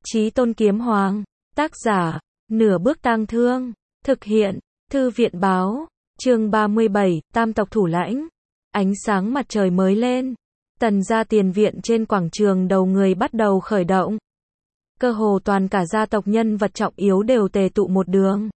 Chí Tôn Kiếm Hoàng, tác giả, Nửa Bước Tang Thương, thực hiện, Thư viện báo, chương 37, Tam tộc thủ lãnh. Ánh sáng mặt trời mới lên, Tần gia tiền viện trên quảng trường đầu người bắt đầu khởi động. Cơ hồ toàn cả gia tộc nhân vật trọng yếu đều tề tụ một đường.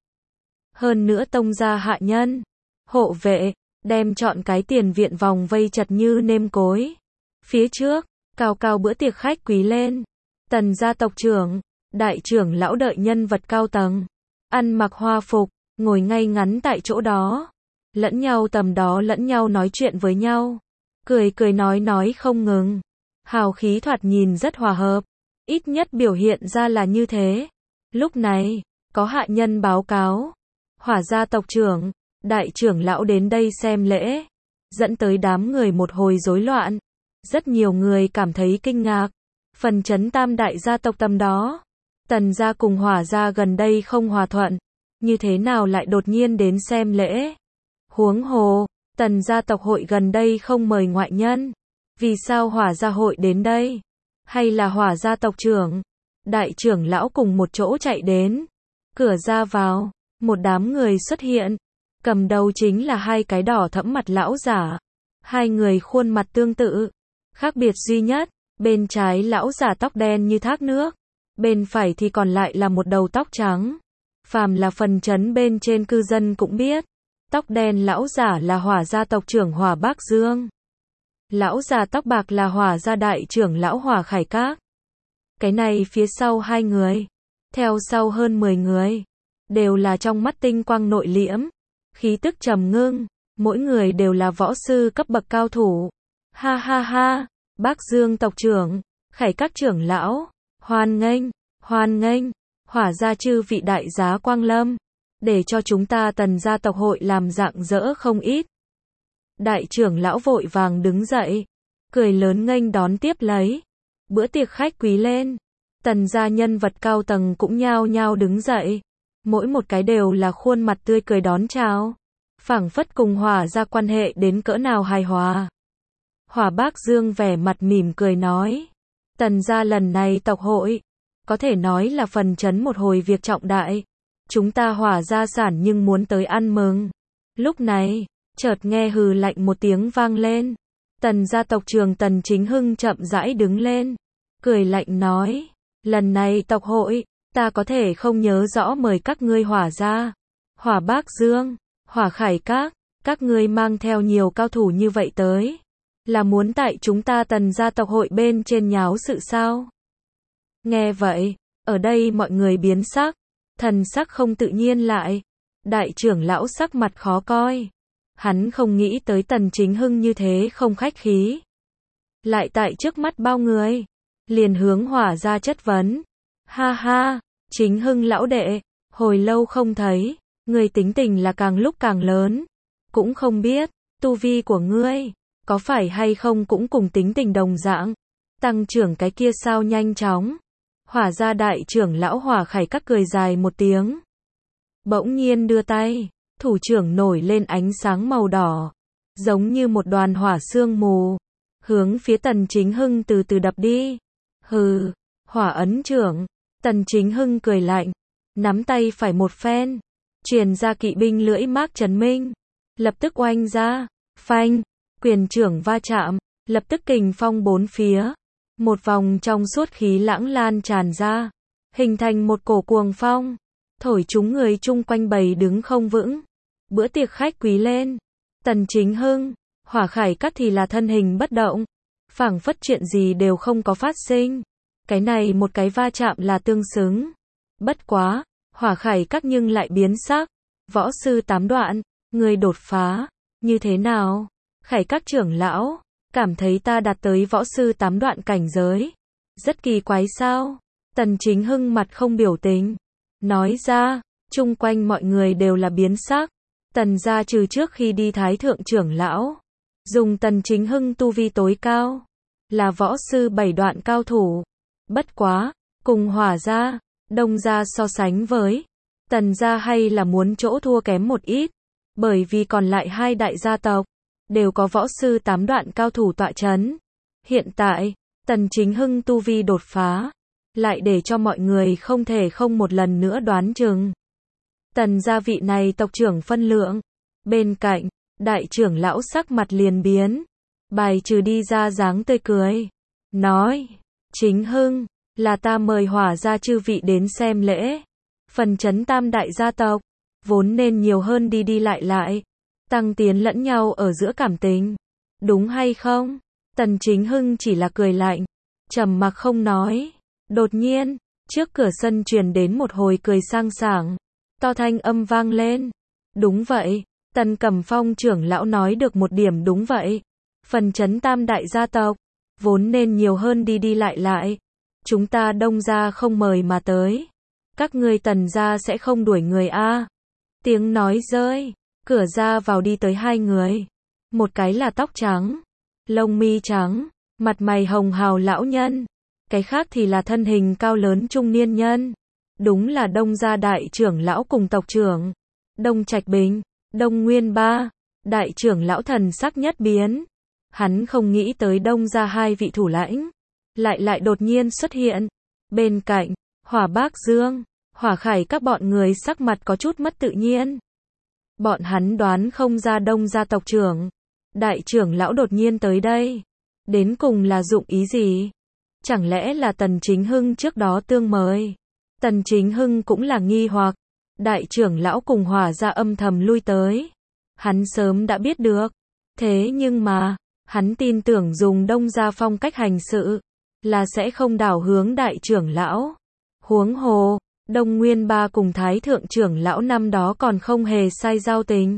Hơn nữa tông gia hạ nhân, hộ vệ, đem trọn cái tiền viện vòng vây chật như nêm cối. Phía trước, cao cao bữa tiệc khách quý lên. Tần gia tộc trưởng, đại trưởng lão đợi nhân vật cao tầng, ăn mặc hoa phục, ngồi ngay ngắn tại chỗ đó. Lẫn nhau tầm đó lẫn nhau nói chuyện với nhau. Cười cười nói không ngừng. Hào khí thoạt nhìn rất hòa hợp. Ít nhất biểu hiện ra là như thế. Lúc này, có hạ nhân báo cáo. Hỏa gia tộc trưởng, đại trưởng lão đến đây xem lễ. Dẫn tới đám người một hồi rối loạn. Rất nhiều người cảm thấy kinh ngạc. Phần chấn tam đại gia tộc tầm đó. Tần gia cùng hỏa gia gần đây không hòa thuận. Như thế nào lại đột nhiên đến xem lễ? Huống hồ, tần gia tộc hội gần đây không mời ngoại nhân. Vì sao hỏa gia hội đến đây? Hay là hỏa gia tộc trưởng, đại trưởng lão cùng một chỗ chạy đến? Cửa ra vào, một đám người xuất hiện. Cầm đầu chính là hai cái đỏ thẫm mặt lão giả. Hai người khuôn mặt tương tự. Khác biệt duy nhất, bên trái lão giả tóc đen như thác nước. Bên phải thì còn lại là một đầu tóc trắng. Phàm là phần chấn bên trên cư dân cũng biết. Tóc đen lão giả là hỏa gia tộc trưởng Hỏa Bác Dương. Lão già tóc bạc là hỏa gia đại trưởng lão Hỏa Khải Các. Cái này phía sau hai người, theo sau hơn 10 người, đều là trong mắt tinh quang nội liễm, khí tức trầm ngưng, mỗi người đều là võ sư cấp bậc cao thủ. Ha ha ha, Bác Dương tộc trưởng, Khải Các trưởng lão, hoan nghênh, hỏa gia chư vị đại giá quang lâm, để cho chúng ta Tần gia tộc hội làm rạng rỡ không ít. Đại trưởng lão vội vàng đứng dậy, cười lớn nghênh đón tiếp lấy. Bữa tiệc khách quý lên, Tần gia nhân vật cao tầng cũng nhao nhao đứng dậy. Mỗi một cái đều là khuôn mặt tươi cười đón chào. Phảng phất cùng hỏa gia quan hệ đến cỡ nào hài hòa. Hỏa Bác Dương vẻ mặt mỉm cười nói. Tần gia lần này tộc hội, có thể nói là phần chấn một hồi việc trọng đại. Chúng ta hỏa gia sản nhưng muốn tới ăn mừng. Lúc này, chợt nghe hừ lạnh một tiếng vang lên. Tần gia tộc trưởng Tần Chính Hưng chậm rãi đứng lên. Cười lạnh nói. Lần này tộc hội, ta có thể không nhớ rõ mời các ngươi hỏa gia. Hỏa Bác Dương, Hỏa Khải các ngươi mang theo nhiều cao thủ như vậy tới. Là muốn tại chúng ta Tần gia tộc hội bên trên nháo sự sao? Nghe vậy, ở đây mọi người biến sắc. Thần sắc không tự nhiên lại. Đại trưởng lão sắc mặt khó coi. Hắn không nghĩ tới Tần Chính Hưng như thế không khách khí. Lại tại trước mắt bao người. Liền hướng hỏa ra chất vấn. Ha ha, Chính Hưng lão đệ, hồi lâu không thấy. Người tính tình là càng lúc càng lớn. Cũng không biết, tu vi của ngươi, có phải hay không cũng cùng tính tình đồng dạng. Tăng trưởng cái kia sao nhanh chóng. Hỏa gia đại trưởng lão Hỏa Khải Các cười dài một tiếng. Bỗng nhiên đưa tay. Thủ trưởng nổi lên ánh sáng màu đỏ, giống như một đoàn hỏa sương mù, hướng phía Tần Chính Hưng từ từ đập đi. Hừ, hỏa ấn trưởng. Tần Chính Hưng cười lạnh, nắm tay phải một phen, truyền ra kỵ binh lưỡi mác chấn minh, lập tức oanh ra, phanh, quyền trưởng va chạm, lập tức kình phong bốn phía, một vòng trong suốt khí lãng lan tràn ra, hình thành một cổ cuồng phong, thổi chúng người chung quanh bầy đứng không vững. Bữa tiệc khách quý lên, Tần Chính Hưng, Hỏa Khải Các thì là thân hình bất động, phảng phất chuyện gì đều không có phát sinh. Cái này một cái va chạm là tương xứng. Bất quá, Hỏa Khải Các nhưng lại biến sắc. Võ sư 8 đoạn, người đột phá, như thế nào? Khải Các trưởng lão, cảm thấy ta đạt tới võ sư 8 đoạn cảnh giới. Rất kỳ quái sao? Tần Chính Hưng mặt không biểu tình, nói ra, chung quanh mọi người đều là biến sắc. Tần gia trừ trước khi đi thái thượng trưởng lão, dùng Tần Chính Hưng tu vi tối cao, là võ sư 7 đoạn cao thủ. Bất quá, cùng hỏa gia, đông gia so sánh với, Tần gia hay là muốn chỗ thua kém một ít, bởi vì còn lại hai đại gia tộc, đều có võ sư 8 đoạn cao thủ tọa chấn. Hiện tại, Tần Chính Hưng tu vi đột phá, lại để cho mọi người không thể không một lần nữa đoán chừng. Tần gia vị này tộc trưởng phân lượng. Bên cạnh, đại trưởng lão sắc mặt liền biến, bài trừ đi ra dáng tươi cười. Nói, Chính Hưng, là ta mời Hỏa gia chư vị đến xem lễ. Phần chấn tam đại gia tộc, vốn nên nhiều hơn đi đi lại, tăng tiến lẫn nhau ở giữa cảm tình. Đúng hay không? Tần Chính Hưng chỉ là cười lạnh, trầm mặc không nói. Đột nhiên, trước cửa sân truyền đến một hồi cười sang sảng, to thanh âm vang lên. Đúng vậy, Tần Cẩm Phong trưởng lão nói được một điểm đúng vậy. Phần chấn tam đại gia tộc, vốn nên nhiều hơn đi đi lại. Chúng ta Đông gia không mời mà tới. Các ngươi Tần gia sẽ không đuổi người a. Tiếng nói rơi, cửa ra vào đi tới hai người. Một cái là tóc trắng, lông mi trắng, mặt mày hồng hào lão nhân. Cái khác thì là thân hình cao lớn trung niên nhân. Đúng là Đông gia đại trưởng lão cùng tộc trưởng. Đông Trạch Bình, Đông Nguyên Ba. Đại trưởng lão thần sắc nhất biến. Hắn không nghĩ tới Đông gia hai vị thủ lãnh lại đột nhiên xuất hiện. Bên cạnh, Hỏa Bác Dương, Hỏa Khải các bọn người sắc mặt có chút mất tự nhiên. Bọn hắn đoán không ra Đông gia tộc trưởng, đại trưởng lão đột nhiên tới đây. Đến cùng là dụng ý gì? Chẳng lẽ là Tần Chính Hưng trước đó tương mời? Tần Chính Hưng cũng là nghi hoặc. Đại trưởng lão cùng Hỏa gia âm thầm lui tới. Hắn sớm đã biết được. Thế nhưng mà, hắn tin tưởng dùng Đông gia phong cách hành sự, là sẽ không đảo hướng đại trưởng lão. Huống hồ, Đông Nguyên Ba cùng Thái Thượng trưởng lão năm đó còn không hề sai giao tình.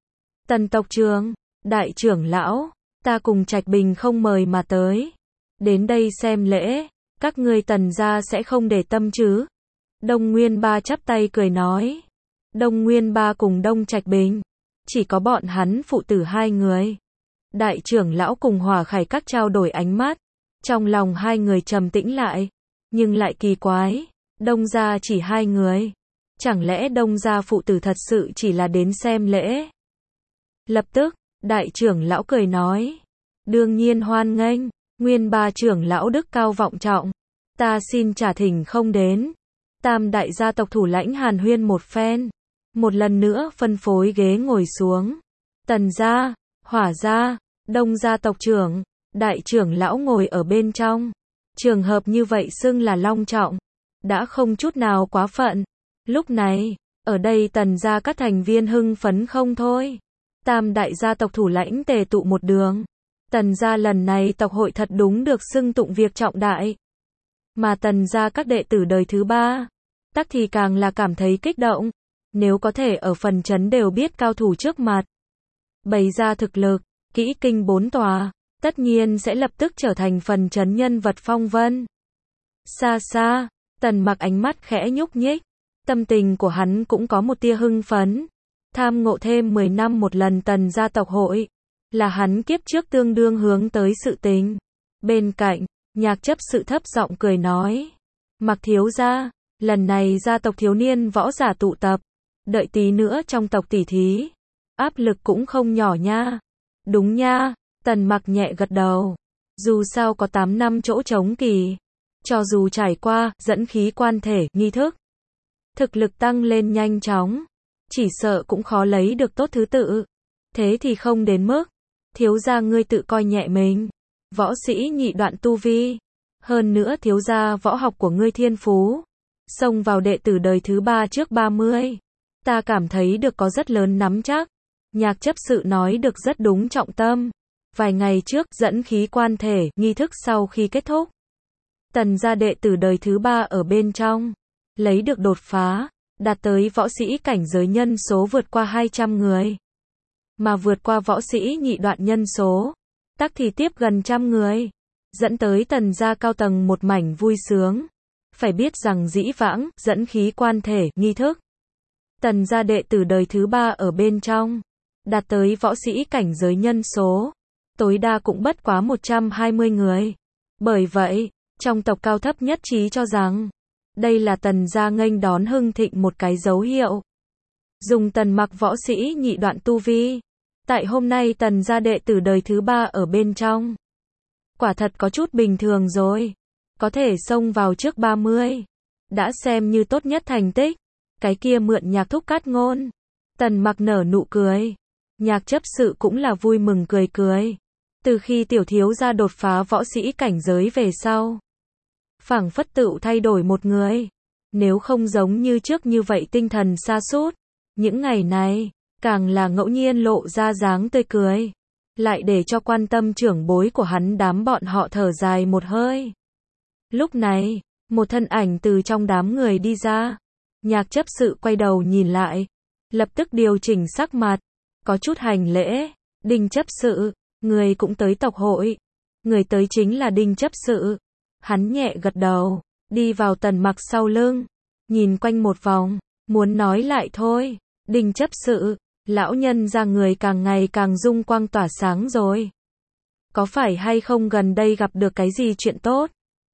Tần tộc trưởng, đại trưởng lão, ta cùng Trạch Bình không mời mà tới. Đến đây xem lễ, các ngươi Tần gia sẽ không để tâm chứ? Đông Nguyên Ba chắp tay cười nói. Đông Nguyên Ba cùng Đông Trạch Bình, chỉ có bọn hắn phụ tử hai người. Đại trưởng lão cùng Hỏa Khải các trao đổi ánh mắt. Trong lòng hai người trầm tĩnh lại, nhưng lại kỳ quái, Đông gia chỉ hai người. Chẳng lẽ Đông gia phụ tử thật sự chỉ là đến xem lễ? Lập tức, đại trưởng lão cười nói, đương nhiên hoan nghênh. Nguyên Ba trưởng lão đức cao vọng trọng, ta xin trả thỉnh không đến. Tam đại gia tộc thủ lãnh hàn huyên một phen, một lần nữa phân phối ghế ngồi xuống. Tần gia, Hỏa gia, Đông gia tộc trưởng, đại trưởng lão ngồi ở bên trong. Trường hợp như vậy xưng là long trọng, đã không chút nào quá phận. Lúc này, ở đây Tần gia các thành viên hưng phấn không thôi. Tam đại gia tộc thủ lãnh tề tụ một đường. Tần gia lần này tộc hội thật đúng được xưng tụng việc trọng đại. Mà Tần gia các đệ tử đời thứ ba, tắc thì càng là cảm thấy kích động. Nếu có thể ở phần chấn đều biết cao thủ trước mặt, bày ra thực lực, kỹ kinh bốn tòa, tất nhiên sẽ lập tức trở thành phần chấn nhân vật phong vân. Xa xa, Tần Mặc ánh mắt khẽ nhúc nhích, tâm tình của hắn cũng có một tia hưng phấn. Tham ngộ thêm 10 năm một lần Tần gia tộc hội, là hắn kiếp trước tương đương hướng tới sự tình. Bên cạnh, Nhạc Chấp Sự thấp giọng cười nói, Mặc thiếu gia, lần này gia tộc thiếu niên võ giả tụ tập, đợi tí nữa trong tộc tỷ thí, áp lực cũng không nhỏ nha. Đúng nha, Tần Mặc nhẹ gật đầu. Dù sao có 8 năm chỗ trống kỳ, cho dù trải qua dẫn khí quan thể nghi thức, thực lực tăng lên nhanh chóng, chỉ sợ cũng khó lấy được tốt thứ tự. Thế thì không đến mức, thiếu gia ngươi tự coi nhẹ mình. Võ sĩ nhị đoạn tu vi, hơn nữa thiếu gia võ học của ngươi thiên phú, xông vào đệ tử đời thứ 3 trước 30. Ta cảm thấy được có rất lớn nắm chắc. Nhạc Chấp Sự nói được rất đúng trọng tâm. Vài ngày trước dẫn khí quan thể, nghi thức sau khi kết thúc, Tần gia đệ tử đời thứ 3 ở bên trong, lấy được đột phá, đạt tới võ sĩ cảnh giới nhân số vượt qua 200 người. Mà vượt qua võ sĩ nhị đoạn nhân số, tắc thì tiếp gần 100 người, dẫn tới Tần gia cao tầng một mảnh vui sướng. Phải biết rằng dĩ vãng, dẫn khí quan thể, nghi thức, Tần gia đệ tử đời thứ 3 ở bên trong, đạt tới võ sĩ cảnh giới nhân số, tối đa cũng bất quá 120 người. Bởi vậy, trong tộc cao thấp nhất trí cho rằng, đây là Tần gia nghênh đón hưng thịnh một cái dấu hiệu. Dùng Tần Mặc võ sĩ nhị đoạn tu vi, tại hôm nay Tần gia đệ tử đời thứ 3 ở bên trong, quả thật có chút bình thường rồi. có thể xông vào trước 30. Đã xem như tốt nhất thành tích. Cái kia mượn Nhạc thúc cát ngôn. Tần Mặc nở nụ cười. Nhạc chấp sự cũng là vui mừng cười cười. Từ khi tiểu thiếu gia đột phá võ sĩ cảnh giới về sau, phảng phất tựu thay đổi một người. Nếu không giống như trước như vậy tinh thần sa sút, những ngày này, càng là ngẫu nhiên lộ ra dáng tươi cười. Lại để cho quan tâm trưởng bối của hắn đám bọn họ thở dài một hơi. Lúc này, một thân ảnh từ trong đám người đi ra. Nhạc chấp sự quay đầu nhìn lại, lập tức điều chỉnh sắc mặt, có chút hành lễ. Đinh chấp sự, người cũng tới tộc hội. Người tới chính là Đinh chấp sự. Hắn nhẹ gật đầu, đi vào Tần Mặc sau lưng, nhìn quanh một vòng, muốn nói lại thôi. Đinh chấp sự, lão nhân ra người càng ngày càng dung quang tỏa sáng rồi. Có phải hay không gần đây gặp được cái gì chuyện tốt?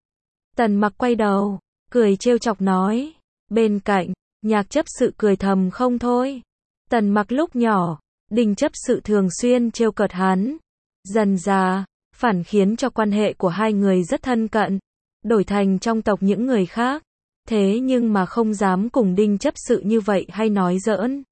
Tần Mặc quay đầu, cười trêu chọc nói. Bên cạnh, Nhạc chấp sự cười thầm không thôi. Tần Mặc lúc nhỏ, Đinh chấp sự thường xuyên trêu cợt hắn. Dần dà, phản khiến cho quan hệ của hai người rất thân cận, đổi thành trong tộc những người khác. Thế nhưng mà không dám cùng Đinh chấp sự như vậy hay nói giỡn.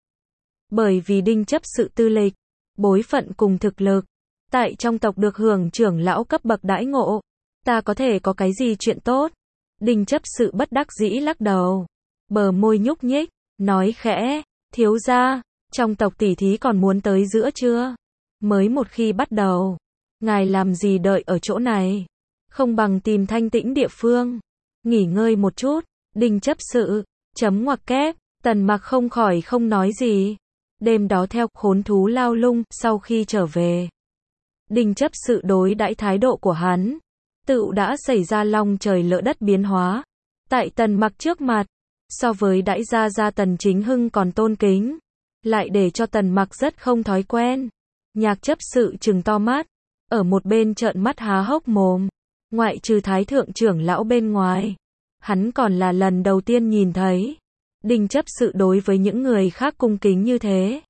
Bởi vì Đinh chấp sự tư lịch, bối phận cùng thực lực, tại trong tộc được hưởng trưởng lão cấp bậc đãi ngộ. Ta có thể có cái gì chuyện tốt? Đinh chấp sự bất đắc dĩ lắc đầu, bờ môi nhúc nhích, nói khẽ, thiếu gia, trong tộc tỷ thí còn muốn tới giữa chưa? Mới một khi bắt đầu, ngài làm gì đợi ở chỗ này? Không bằng tìm thanh tĩnh địa phương, nghỉ ngơi một chút. Đinh chấp sự, chấm ngoặc kép, Tần Mặc không khỏi không nói gì. Đêm đó theo khốn thú lao lung, sau khi trở về, Đinh chấp sự đối đãi thái độ của hắn, tựu đã xảy ra long trời lỡ đất biến hóa. Tại Tần Mặc trước mặt, so với đãi gia Tần Chính Hưng còn tôn kính, lại để cho Tần Mặc rất không thói quen. Nhạc chấp sự trừng to mắt, ở một bên trợn mắt há hốc mồm. Ngoại trừ thái thượng trưởng lão bên ngoài, hắn còn là lần đầu tiên nhìn thấy Đinh chấp sự đối với những người khác cung kính như thế.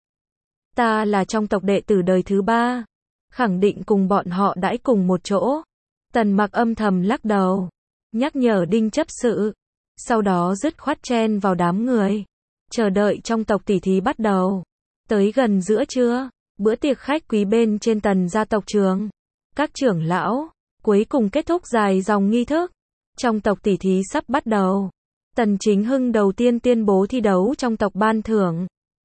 Ta là trong tộc đệ tử đời thứ 3, khẳng định cùng bọn họ đãi cùng một chỗ. Tần Mặc âm thầm lắc đầu, nhắc nhở Đinh chấp sự, sau đó dứt khoát chen vào đám người, chờ đợi trong tộc tỷ thí bắt đầu. Tới gần giữa trưa, bữa tiệc khách quý bên trên Tần gia tộc trường, các trưởng lão cuối cùng kết thúc dài dòng nghi thức. Trong tộc tỷ thí sắp bắt đầu. Tần Chính Hưng đầu tiên tuyên bố thi đấu trong tộc ban thưởng.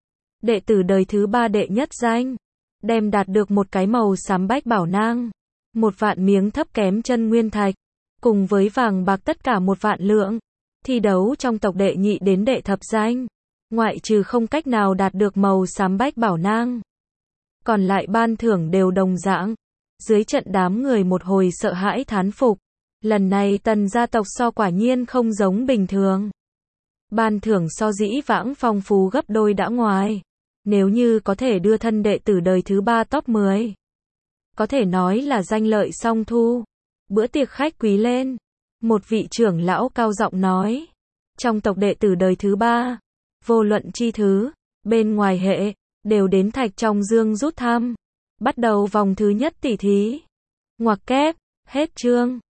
Đệ tử đời thứ 3 đệ nhất danh, đem đạt được một cái màu xám bách bảo nang, 1 vạn miếng thấp kém chân nguyên thạch, cùng với vàng bạc tất cả 1 vạn lượng. Thi đấu trong tộc đệ nhị đến đệ thập danh, ngoại trừ không cách nào đạt được màu xám bách bảo nang, còn lại ban thưởng đều đồng dạng. Dưới trận đám người một hồi sợ hãi thán phục. Lần này Tần gia tộc so quả nhiên không giống bình thường. Ban thưởng so dĩ vãng phong phú gấp đôi đã ngoài. Nếu như có thể đưa thân đệ tử đời thứ 3 top 10, có thể nói là danh lợi song thu. Bữa tiệc khách quý lên, một vị trưởng lão cao giọng nói, trong tộc đệ tử đời thứ 3, vô luận chi thứ, bên ngoài hệ, đều đến Thạch Trong Dương rút thăm. Bắt đầu vòng thứ nhất tỷ thí. Ngoặc kép, hết chương.